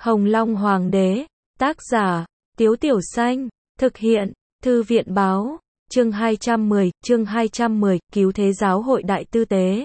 Hồng Long Hoàng đế, tác giả, Tiếu Tiểu Xanh, thực hiện, Thư viện báo, chương 210, cứu thế giáo hội đại tư tế.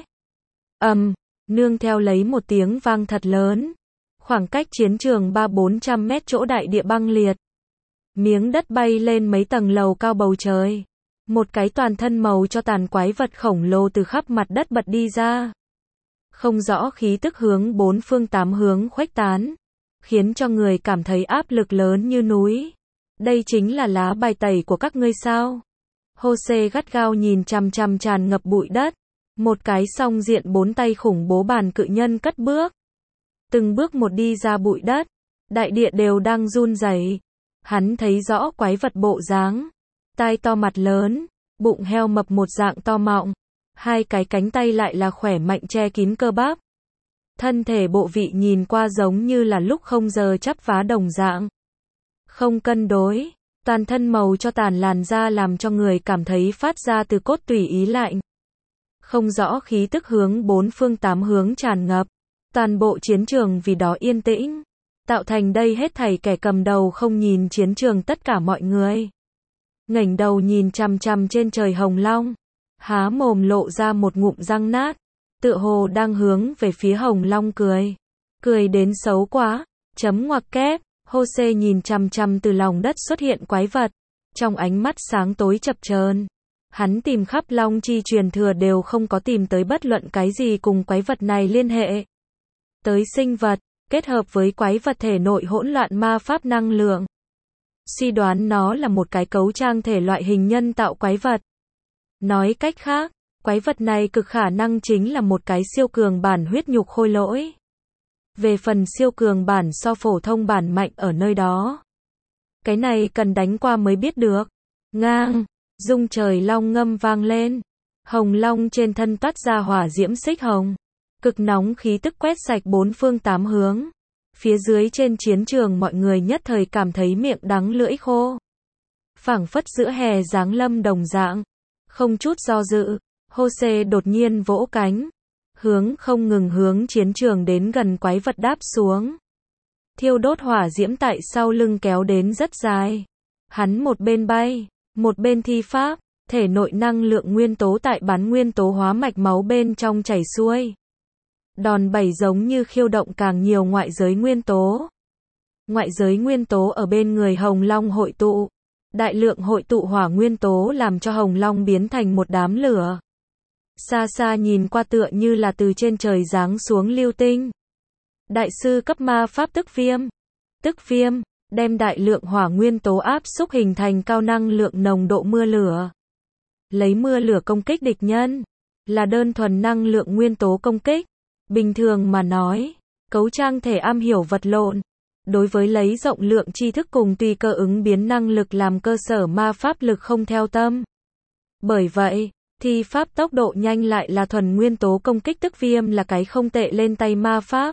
Nương theo lấy một tiếng vang thật lớn. Khoảng cách chiến trường 300-400 mét chỗ đại địa băng liệt. Miếng đất bay lên mấy tầng lầu cao bầu trời. Một cái toàn thân màu cho tàn quái vật khổng lồ từ khắp mặt đất bật đi ra. Không rõ khí tức hướng bốn phương tám hướng khuếch tán. Khiến cho người cảm thấy áp lực lớn như núi. Đây chính là lá bài tẩy của các ngươi sao? Jose gắt gao nhìn chằm chằm tràn ngập bụi đất. Một cái song diện bốn tay khủng bố bàn cự nhân cất bước. Từng bước một đi ra bụi đất. Đại địa đều đang run rẩy. Hắn thấy rõ quái vật bộ dáng. Tai to mặt lớn. Bụng heo mập một dạng to mọng. Hai cái cánh tay lại là khỏe mạnh che kín cơ bắp. Thân thể bộ vị nhìn qua giống như là lúc không giờ chắp vá đồng dạng. Không cân đối. Toàn thân màu cho tàn làn da làm cho người cảm thấy phát ra từ cốt tủy ý lạnh. Không rõ khí tức hướng bốn phương tám hướng tràn ngập. Toàn bộ chiến trường vì đó yên tĩnh. Tạo thành đây hết thảy kẻ cầm đầu không nhìn chiến trường tất cả mọi người. Ngẩng đầu nhìn chằm chằm trên trời Hồng Long. Há mồm lộ ra một ngụm răng nát. Tựa hồ đang hướng về phía Hồng Long cười. Cười đến xấu quá. Chấm ngoặc kép. Jose nhìn chằm chằm từ lòng đất xuất hiện quái vật. Trong ánh mắt sáng tối chập chờn. Hắn tìm khắp Long Chi truyền thừa đều không có tìm tới bất luận cái gì cùng quái vật này liên hệ. Tới sinh vật, kết hợp với quái vật thể nội hỗn loạn ma pháp năng lượng. Suy đoán nó là một cái cấu trang thể loại hình nhân tạo quái vật. Nói cách khác, quái vật này cực khả năng chính là một cái siêu cường bản huyết nhục khôi lỗi. Về phần siêu cường bản so phổ thông bản mạnh ở nơi đó. Cái này cần đánh qua mới biết được. Ngang, rung trời long ngâm vang lên. Hồng Long trên thân toát ra hỏa diễm xích hồng. Cực nóng khí tức quét sạch bốn phương tám hướng. Phía dưới trên chiến trường mọi người nhất thời cảm thấy miệng đắng lưỡi khô. Phảng phất giữa hè giáng lâm đồng dạng. Không chút do dự, Jose đột nhiên vỗ cánh. Không ngừng hướng chiến trường đến gần quái vật đáp xuống. Thiêu đốt hỏa diễm tại sau lưng kéo đến rất dài. Hắn một bên bay, một bên thi pháp, thể nội năng lượng nguyên tố tại bắn nguyên tố hóa mạch máu bên trong chảy xuôi. Đòn bẩy giống như khiêu động càng nhiều ngoại giới nguyên tố. Ngoại giới nguyên tố ở bên người Hồng Long hội tụ. Đại lượng hội tụ hỏa nguyên tố làm cho Hồng Long biến thành một đám lửa. Xa xa nhìn qua tựa như là từ trên trời giáng xuống lưu tinh. Đại sư cấp ma pháp tức viêm. Tức viêm, đem đại lượng hỏa nguyên tố áp xúc hình thành cao năng lượng nồng độ mưa lửa. Lấy mưa lửa công kích địch nhân. Là đơn thuần năng lượng nguyên tố công kích. Bình thường mà nói, cấu trang thể am hiểu vật lộn. Đối với lấy rộng lượng tri thức cùng tùy cơ ứng biến năng lực làm cơ sở ma pháp lực không theo tâm. Bởi vậy, thi pháp tốc độ nhanh lại là thuần nguyên tố công kích tức viêm là cái không tệ lên tay ma pháp.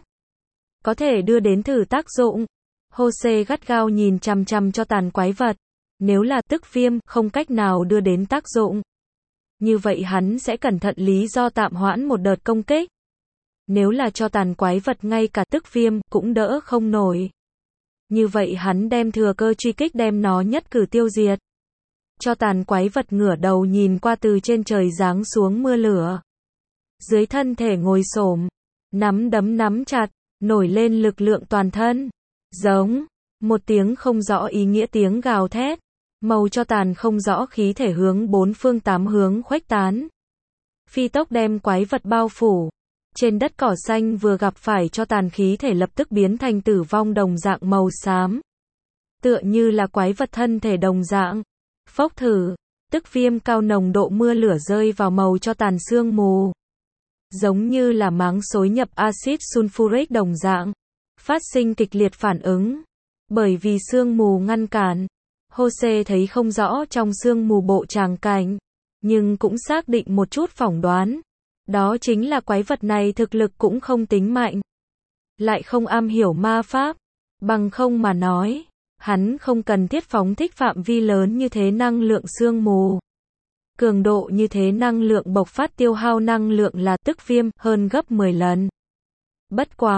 Có thể đưa đến thử tác dụng. Jose gắt gao nhìn chằm chằm cho tàn quái vật. Nếu là tức viêm không cách nào đưa đến tác dụng. Như vậy hắn sẽ cẩn thận lý do tạm hoãn một đợt công kích. Nếu là cho tàn quái vật ngay cả tức viêm cũng đỡ không nổi. Như vậy hắn đem thừa cơ truy kích đem nó nhất cử tiêu diệt. Cho tàn quái vật ngửa đầu nhìn qua từ trên trời giáng xuống mưa lửa. Dưới thân thể ngồi xổm, nắm đấm nắm chặt, nổi lên lực lượng toàn thân. Giống, một tiếng không rõ ý nghĩa tiếng gào thét. Màu cho tàn không rõ khí thể hướng bốn phương tám hướng khuếch tán. Phi tốc đem quái vật bao phủ. Trên đất cỏ xanh vừa gặp phải cho tàn khí thể lập tức biến thành tử vong đồng dạng màu xám. Tựa như là quái vật thân thể đồng dạng. Phốc thử, tức viêm cao nồng độ mưa lửa rơi vào màu cho tàn sương mù. Giống như là máng xối nhập axit sulfuric đồng dạng. Phát sinh kịch liệt phản ứng. Bởi vì sương mù ngăn cản. Jose thấy không rõ trong sương mù bộ tràng cảnh. Nhưng cũng xác định một chút phỏng đoán. Đó chính là quái vật này thực lực cũng không tính mạnh. Lại không am hiểu ma pháp. Bằng không mà nói. Hắn không cần thiết phóng thích phạm vi lớn như thế năng lượng sương mù. Cường độ như thế năng lượng bộc phát tiêu hao năng lượng là tức viêm hơn gấp 10 lần. Bất quá,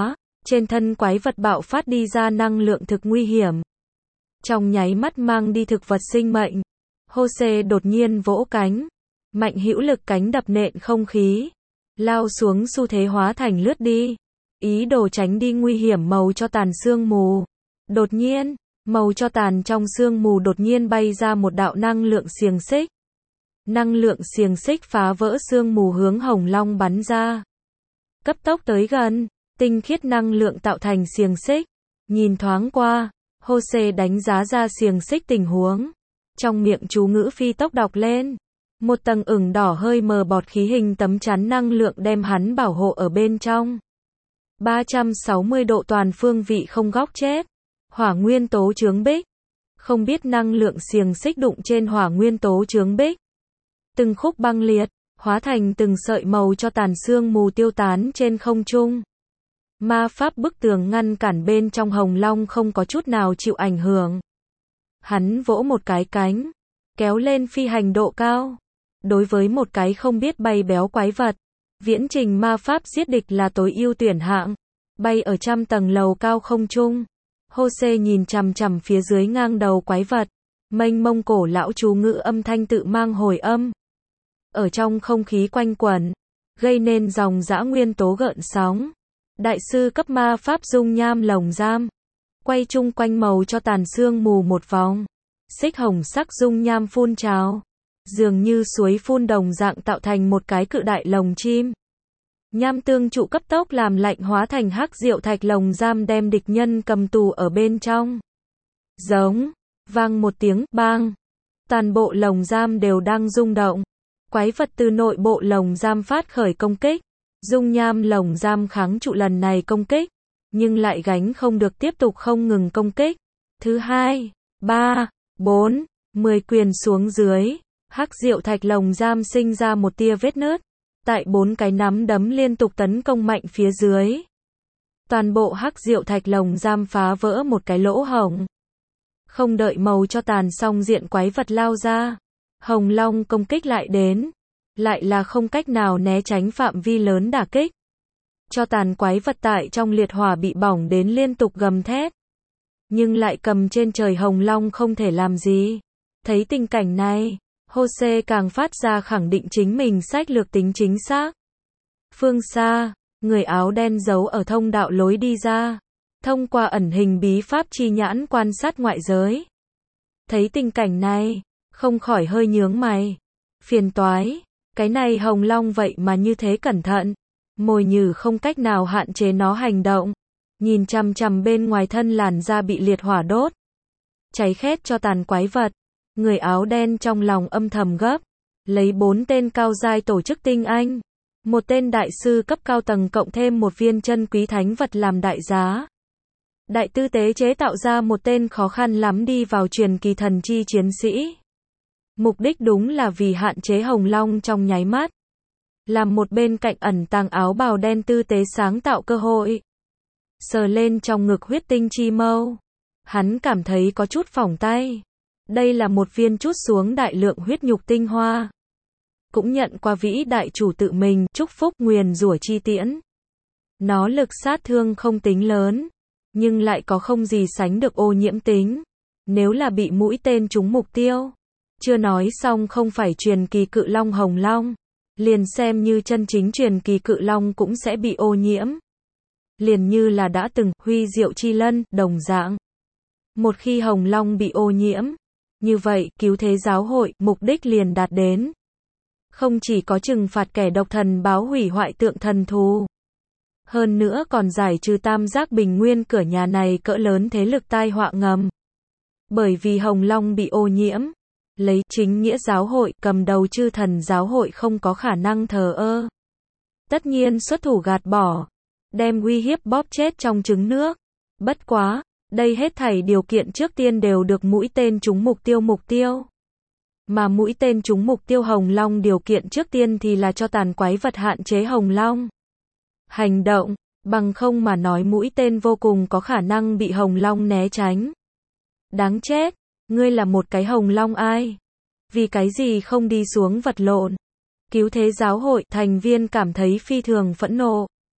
Trên thân quái vật bạo phát đi ra năng lượng thực nguy hiểm. Trong nháy mắt mang đi thực vật sinh mệnh. Jose đột nhiên vỗ cánh. Mạnh hữu lực cánh đập nện không khí. Lao xuống xu thế hóa thành lướt đi. Ý đồ tránh đi nguy hiểm màu cho tàn sương mù. Đột nhiên, màu cho tàn trong sương mù đột nhiên bay ra một đạo năng lượng xiềng xích. Năng lượng xiềng xích phá vỡ sương mù hướng Hồng Long bắn ra. Cấp tốc tới gần, tinh khiết năng lượng tạo thành xiềng xích. Nhìn thoáng qua, Jose đánh giá ra xiềng xích tình huống. Trong miệng chú ngữ phi tốc đọc lên. Một tầng ửng đỏ hơi mờ bọt khí hình tấm chắn năng lượng đem hắn bảo hộ ở bên trong. 360 độ toàn phương vị không góc chết. Hỏa nguyên tố chướng bích. Không biết năng lượng xiềng xích đụng trên hỏa nguyên tố chướng bích. Từng khúc băng liệt, hóa thành từng sợi màu cho tàn sương mù tiêu tán trên không trung. Ma pháp bức tường ngăn cản bên trong Hồng Long không có chút nào chịu ảnh hưởng. Hắn vỗ một cái cánh, kéo lên phi hành độ cao. Đối với một cái không biết bay béo quái vật, viễn trình ma pháp giết địch là tối ưu tuyển hạng. Bay ở trăm tầng lầu cao không trung. Jose nhìn chằm chằm phía dưới ngang đầu quái vật. Mênh mông cổ lão chú ngữ âm thanh tự mang hồi âm. Ở trong không khí quanh quẩn, gây nên dòng dã nguyên tố gợn sóng. Đại sư cấp ma pháp dung nham lồng giam. Quay chung quanh màu cho tàn sương mù một vòng. Xích hồng sắc dung nham phun trào. Dường như suối phun đồng dạng tạo thành một cái cự đại lồng chim. Nham tương trụ cấp tốc làm lạnh hóa thành hắc diệu thạch lồng giam đem địch nhân cầm tù ở bên trong. Giống, vang một tiếng, bang. Toàn bộ lồng giam đều đang rung động. Quái vật từ nội bộ lồng giam phát khởi công kích. Dung nham lồng giam kháng trụ lần này công kích, nhưng lại gánh không được tiếp tục không ngừng công kích. Thứ 2, 3, 4, 10 quyền xuống dưới. Hắc diệu thạch lồng giam sinh ra một tia vết nứt. Tại 4 cái nắm đấm liên tục tấn công mạnh phía dưới. Toàn bộ hắc diệu thạch lồng giam phá vỡ một cái lỗ hổng. Không đợi màu cho tàn xong diện quái vật lao ra. Hồng Long công kích lại đến. Lại là không cách nào né tránh phạm vi lớn đả kích. Cho tàn quái vật tại trong liệt hỏa bị bỏng đến liên tục gầm thét. Nhưng lại cầm trên trời Hồng Long không thể làm gì. Thấy tình cảnh này, Jose càng phát ra khẳng định chính mình sách lược tính chính xác. Phương xa, người áo đen giấu ở thông đạo lối đi ra. Thông qua ẩn hình bí pháp chi nhãn quan sát ngoại giới. Thấy tình cảnh này, không khỏi hơi nhướng mày. Phiền toái, cái này Hồng Long vậy mà như thế cẩn thận. Mồi nhử không cách nào hạn chế nó hành động. Nhìn chằm chằm bên ngoài thân làn da bị liệt hỏa đốt. Cháy khét cho tàn quái vật. Người áo đen trong lòng âm thầm gấp. Lấy 4 tên cao giai tổ chức tinh anh. Một tên đại sư cấp cao tầng cộng thêm một viên chân quý thánh vật làm đại giá. Đại tư tế chế tạo ra một tên khó khăn lắm đi vào truyền kỳ thần chi chiến sĩ. Mục đích đúng là vì hạn chế Hồng Long trong nháy mắt. Làm một bên cạnh ẩn tàng áo bào đen tư tế sáng tạo cơ hội. Sờ lên trong ngực huyết tinh chi mâu. Hắn cảm thấy có chút phỏng tay. Đây là một viên chút xuống đại lượng huyết nhục tinh hoa. Cũng nhận qua vĩ đại chủ tự mình chúc phúc nguyền rủa chi tiễn. Nó lực sát thương không tính lớn, nhưng lại có không gì sánh được ô nhiễm tính. Nếu là bị mũi tên trúng mục tiêu. Chưa nói xong không phải truyền kỳ cự long Hồng Long. Liền xem như chân chính truyền kỳ cự long cũng sẽ bị ô nhiễm. Liền như là đã từng huy diệu chi lân, đồng dạng. Một khi Hồng Long bị ô nhiễm, như vậy cứu thế giáo hội mục đích liền đạt đến. Không chỉ có trừng phạt kẻ độc thần báo hủy hoại tượng thần thù. Hơn nữa còn giải trừ tam giác bình nguyên cửa nhà này cỡ lớn thế lực tai họa ngầm. Bởi vì Hồng Long bị ô nhiễm. Lấy chính nghĩa giáo hội cầm đầu chư thần giáo hội không có khả năng thờ ơ. Tất nhiên xuất thủ gạt bỏ. Đem uy hiếp bóp chết trong trứng nước. Bất quá, đây hết thảy điều kiện trước tiên đều được mũi tên trúng mục tiêu. Mà mũi tên trúng mục tiêu Hồng Long điều kiện trước tiên thì là cho tàn quái vật hạn chế Hồng Long. Hành động, bằng không mà nói mũi tên vô cùng có khả năng bị Hồng Long né tránh. Đáng chết, ngươi là một cái Hồng Long ai? Vì cái gì không đi xuống vật lộn? Cứu thế giáo hội thành viên cảm thấy phi thường phẫn nộ.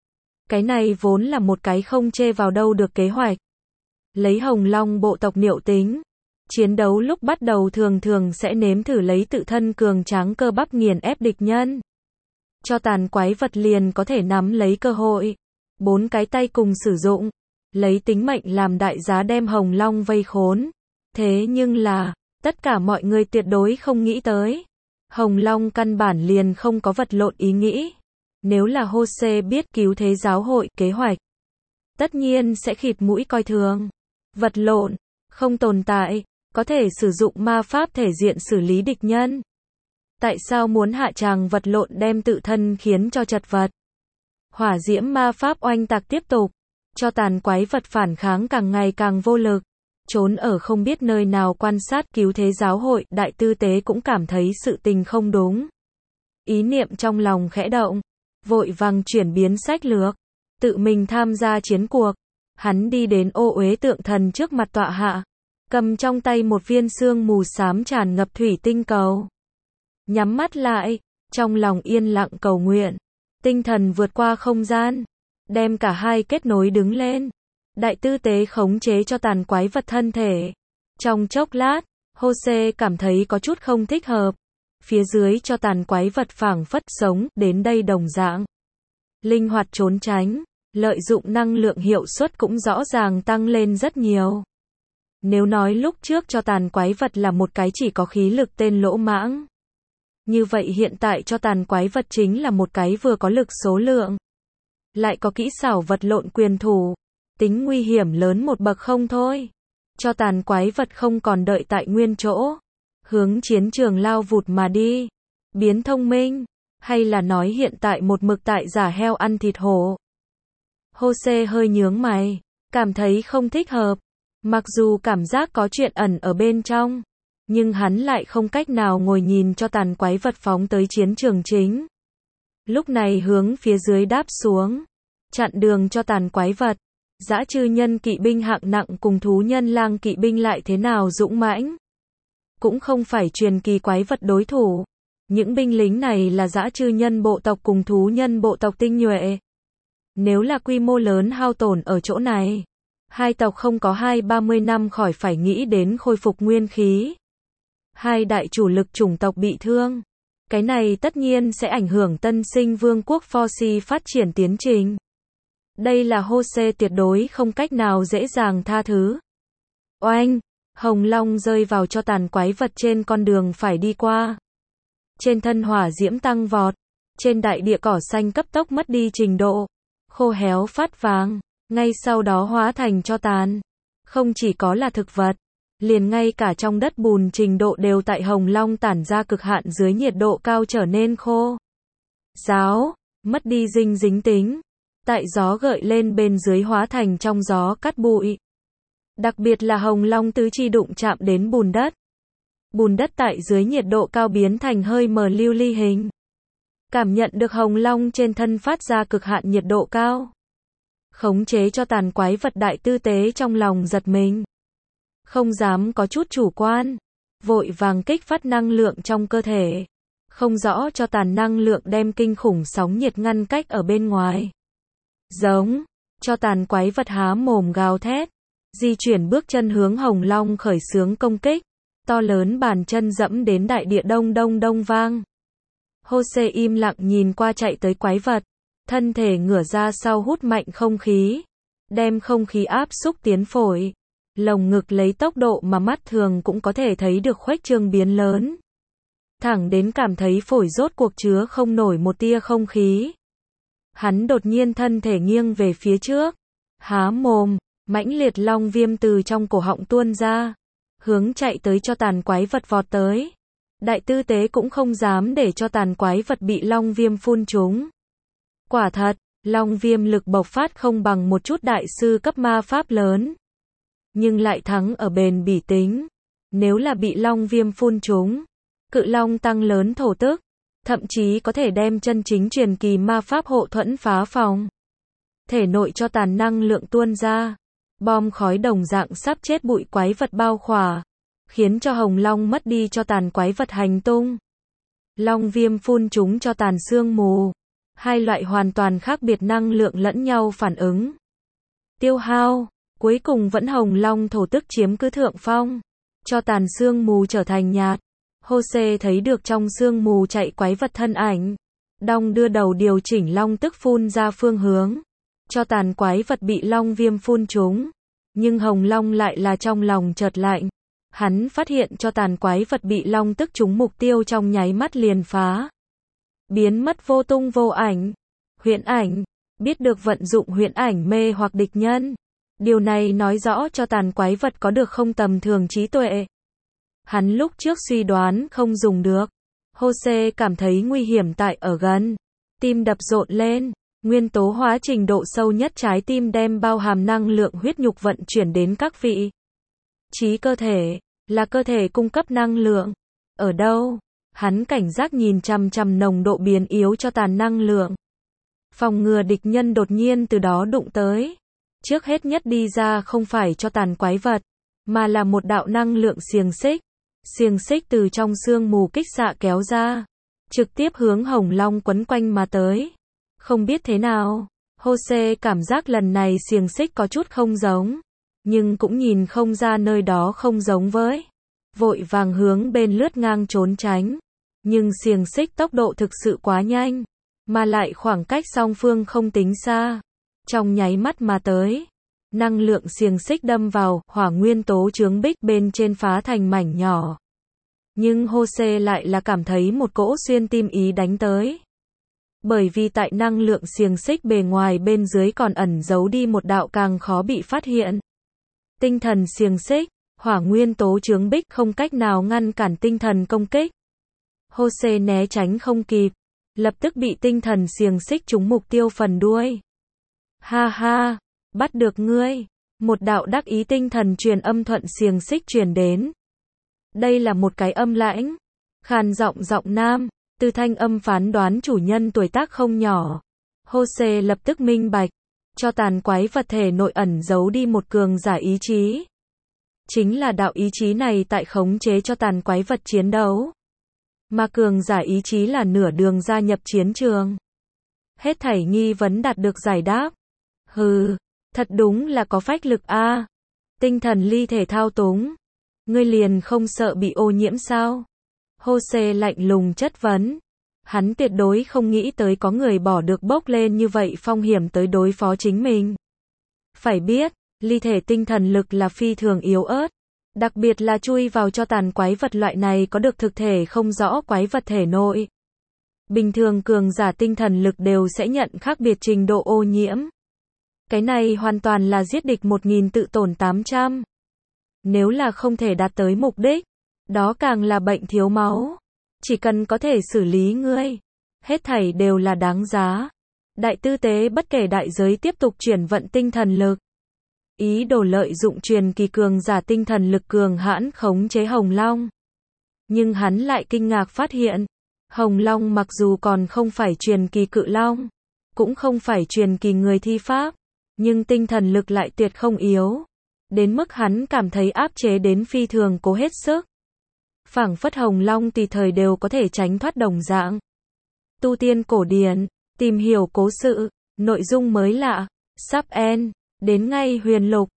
Cái này vốn là một cái không chê vào đâu được kế hoạch. Lấy Hồng Long bộ tộc Niệu tính, chiến đấu lúc bắt đầu thường thường sẽ nếm thử lấy tự thân cường tráng cơ bắp nghiền ép địch nhân. Cho tàn quái vật liền có thể nắm lấy cơ hội. 4 cái tay cùng sử dụng, lấy tính mệnh làm đại giá đem Hồng Long vây khốn. Thế nhưng là, tất cả mọi người tuyệt đối không nghĩ tới. Hồng Long căn bản liền không có vật lộn ý nghĩ. Nếu là Jose biết cứu thế giáo hội kế hoạch, tất nhiên sẽ khịt mũi coi thường. Vật lộn, không tồn tại, có thể sử dụng ma pháp thể diện xử lý địch nhân. Tại sao muốn hạ tràng vật lộn đem tự thân khiến cho chật vật? Hỏa diễm ma pháp oanh tạc tiếp tục, cho tàn quái vật phản kháng càng ngày càng vô lực. Trốn ở không biết nơi nào quan sát cứu thế giáo hội, đại tư tế cũng cảm thấy sự tình không đúng. Ý niệm trong lòng khẽ động, vội vàng chuyển biến sách lược, tự mình tham gia chiến cuộc. Hắn đi đến ô uế tượng thần trước mặt tọa hạ, cầm trong tay một viên sương mù xám tràn ngập thủy tinh cầu. Nhắm mắt lại, trong lòng yên lặng cầu nguyện. Tinh thần vượt qua không gian, đem cả hai kết nối đứng lên. Đại tư tế khống chế cho tàn quái vật thân thể. Trong chốc lát, Jose cảm thấy có chút không thích hợp. Phía dưới cho tàn quái vật phảng phất sống đến đây đồng dạng. Linh hoạt trốn tránh, lợi dụng năng lượng hiệu suất cũng rõ ràng tăng lên rất nhiều. Nếu nói lúc trước cho tàn quái vật là một cái chỉ có khí lực tên lỗ mãng, như vậy hiện tại cho tàn quái vật chính là một cái vừa có lực số lượng, lại có kỹ xảo vật lộn quyền thủ, tính nguy hiểm lớn một bậc không thôi. Cho tàn quái vật không còn đợi tại nguyên chỗ, hướng chiến trường lao vụt mà đi. Biến thông minh, hay là nói hiện tại một mực tại giả heo ăn thịt hổ. Jose hơi nhướng mày, cảm thấy không thích hợp. Mặc dù cảm giác có chuyện ẩn ở bên trong, nhưng hắn lại không cách nào ngồi nhìn cho tàn quái vật phóng tới chiến trường chính. Lúc này hướng phía dưới đáp xuống, chặn đường cho tàn quái vật. Dã chư nhân kỵ binh hạng nặng cùng thú nhân lang kỵ binh lại thế nào dũng mãnh, cũng không phải truyền kỳ quái vật đối thủ. Những binh lính này là dã chư nhân bộ tộc cùng thú nhân bộ tộc tinh nhuệ. Nếu là quy mô lớn hao tổn ở chỗ này, hai tộc không có 20-30 năm khỏi phải nghĩ đến khôi phục nguyên khí. Hai đại chủ lực chủng tộc bị thương. Cái này tất nhiên sẽ ảnh hưởng tân sinh vương quốc Forsi phát triển tiến trình. Đây là Jose tuyệt đối không cách nào dễ dàng tha thứ. Oanh! Hồng Long rơi vào cho tàn quái vật trên con đường phải đi qua. Trên thân hỏa diễm tăng vọt. Trên đại địa cỏ xanh cấp tốc mất đi trình độ. Khô héo phát vàng. Ngay sau đó hóa thành cho tàn. Không chỉ có là thực vật, liền ngay cả trong đất bùn trình độ đều tại Hồng Long tản ra cực hạn dưới nhiệt độ cao trở nên khô ráo, mất đi dinh dính tính. Tại gió gợi lên bên dưới hóa thành trong gió cát bụi. Đặc biệt là Hồng Long tứ chi đụng chạm đến bùn đất. Bùn đất tại dưới nhiệt độ cao biến thành hơi mờ lưu ly hình. Cảm nhận được Hồng Long trên thân phát ra cực hạn nhiệt độ cao. Khống chế cho tàn quái vật đại tư tế trong lòng giật mình. Không dám có chút chủ quan. Vội vàng kích phát năng lượng trong cơ thể. Không rõ cho tàn năng lượng đem kinh khủng sóng nhiệt ngăn cách ở bên ngoài. Giống, cho tàn quái vật há mồm gào thét. Di chuyển bước chân hướng Hồng Long khởi xướng công kích. To lớn bàn chân dẫm đến đại địa đông đông đông vang. Jose im lặng nhìn qua chạy tới quái vật. Thân thể ngửa ra sau hút mạnh không khí. Đem không khí áp xúc tiến phổi. Lồng ngực lấy tốc độ mà mắt thường cũng có thể thấy được khuếch trương biến lớn. Thẳng đến cảm thấy phổi rốt cuộc chứa không nổi một tia không khí. Hắn đột nhiên thân thể nghiêng về phía trước. Há mồm, mãnh liệt long viêm từ trong cổ họng tuôn ra. Hướng chạy tới cho tàn quái vật vọt tới. Đại tư tế cũng không dám để cho tàn quái vật bị long viêm phun trúng. Quả thật, long viêm lực bộc phát không bằng một chút đại sư cấp ma pháp lớn. Nhưng lại thắng ở bền bỉ tính. Nếu là bị long viêm phun trúng, cự long tăng lớn thổ tức. Thậm chí có thể đem chân chính truyền kỳ ma pháp hộ thuẫn phá phòng. Thể nội cho tàn năng lượng tuôn ra. Bom khói đồng dạng sắp chết bụi quái vật bao khỏa. Khiến cho Hồng Long mất đi cho tàn quái vật hành tung. Long viêm phun chúng cho tàn sương mù. Hai loại hoàn toàn khác biệt năng lượng lẫn nhau phản ứng. Tiêu hao, cuối cùng vẫn Hồng Long thổ tức chiếm cứ thượng phong. Cho tàn sương mù trở thành nhạt. Jose thấy được trong sương mù chạy quái vật thân ảnh. Đong đưa đầu điều chỉnh long tức phun ra phương hướng. Cho tàn quái vật bị long viêm phun trúng. Nhưng Hồng Long lại là trong lòng chợt lạnh. Hắn phát hiện cho tàn quái vật bị long tức trúng mục tiêu trong nháy mắt liền phá. Biến mất vô tung vô ảnh. Huyễn ảnh, biết được vận dụng huyễn ảnh mê hoặc địch nhân. Điều này nói rõ cho tàn quái vật có được không tầm thường trí tuệ. Hắn lúc trước suy đoán không dùng được. Jose cảm thấy nguy hiểm tại ở gần. Tim đập rộn lên. Nguyên tố hóa trình độ sâu nhất trái tim đem bao hàm năng lượng huyết nhục vận chuyển đến các vị trí cơ thể, là cơ thể cung cấp năng lượng. Ở đâu? Hắn cảnh giác nhìn chằm chằm nồng độ biến yếu cho tàn năng lượng. Phòng ngừa địch nhân đột nhiên từ đó đụng tới. Trước hết nhất đi ra không phải cho tàn quái vật, mà là một đạo năng lượng xiềng xích. Xiềng xích từ trong sương mù kích xạ kéo ra, trực tiếp hướng Hồng Long quấn quanh mà tới. Không biết thế nào, Jose cảm giác lần này xiềng xích có chút không giống, nhưng cũng nhìn không ra nơi đó không giống với. Vội vàng hướng bên lướt ngang trốn tránh, nhưng xiềng xích tốc độ thực sự quá nhanh, mà lại khoảng cách song phương không tính xa. Trong nháy mắt mà tới, năng lượng xiềng xích đâm vào hỏa nguyên tố chướng bích bên trên phá thành mảnh nhỏ. Nhưng Jose lại là cảm thấy một cỗ xuyên tim ý đánh tới. Bởi vì tại năng lượng xiềng xích bề ngoài bên dưới còn ẩn giấu đi một đạo càng khó bị phát hiện. Tinh thần xiềng xích, hỏa nguyên tố chướng bích không cách nào ngăn cản tinh thần công kích. Jose né tránh không kịp, lập tức bị tinh thần xiềng xích trúng mục tiêu phần đuôi. Ha ha, bắt được ngươi. Một đạo đắc ý tinh thần truyền âm thuận xiềng xích truyền đến. Đây là một cái âm lãnh, khàn giọng nam, từ thanh âm phán đoán chủ nhân tuổi tác không nhỏ. Jose lập tức minh bạch, cho tàn quái vật thể nội ẩn giấu đi một cường giả ý chí. Chính là đạo ý chí này tại khống chế cho tàn quái vật chiến đấu. Mà cường giả ý chí là nửa đường gia nhập chiến trường. Hết thảy nghi vấn đạt được giải đáp. Hừ, thật đúng là có phách lực a. Tinh thần ly thể thao túng. Ngươi liền không sợ bị ô nhiễm sao? Jose lạnh lùng chất vấn. Hắn tuyệt đối không nghĩ tới có người bỏ được bốc lên như vậy phong hiểm tới đối phó chính mình. Phải biết, ly thể tinh thần lực là phi thường yếu ớt. Đặc biệt là chui vào cho tàn quái vật loại này có được thực thể không rõ quái vật thể nội. Bình thường cường giả tinh thần lực đều sẽ nhận khác biệt trình độ ô nhiễm. Cái này hoàn toàn là giết địch 1000 tự tổn 800. Nếu là không thể đạt tới mục đích, đó càng là bệnh thiếu máu. Chỉ cần có thể xử lý ngươi, hết thảy đều là đáng giá. Đại tư tế bất kể đại giới tiếp tục chuyển vận tinh thần lực. Ý đồ lợi dụng truyền kỳ cường giả tinh thần lực cường hãn khống chế Hồng Long. Nhưng hắn lại kinh ngạc phát hiện, Hồng Long mặc dù còn không phải truyền kỳ cự long, cũng không phải truyền kỳ người thi pháp, nhưng tinh thần lực lại tuyệt không yếu. Đến mức hắn cảm thấy áp chế đến phi thường cố hết sức. Phảng phất Hồng Long tùy thời đều có thể tránh thoát đồng dạng. Tu tiên cổ điển, tìm hiểu cố sự, nội dung mới lạ, sắp end, đến ngay huyền lục.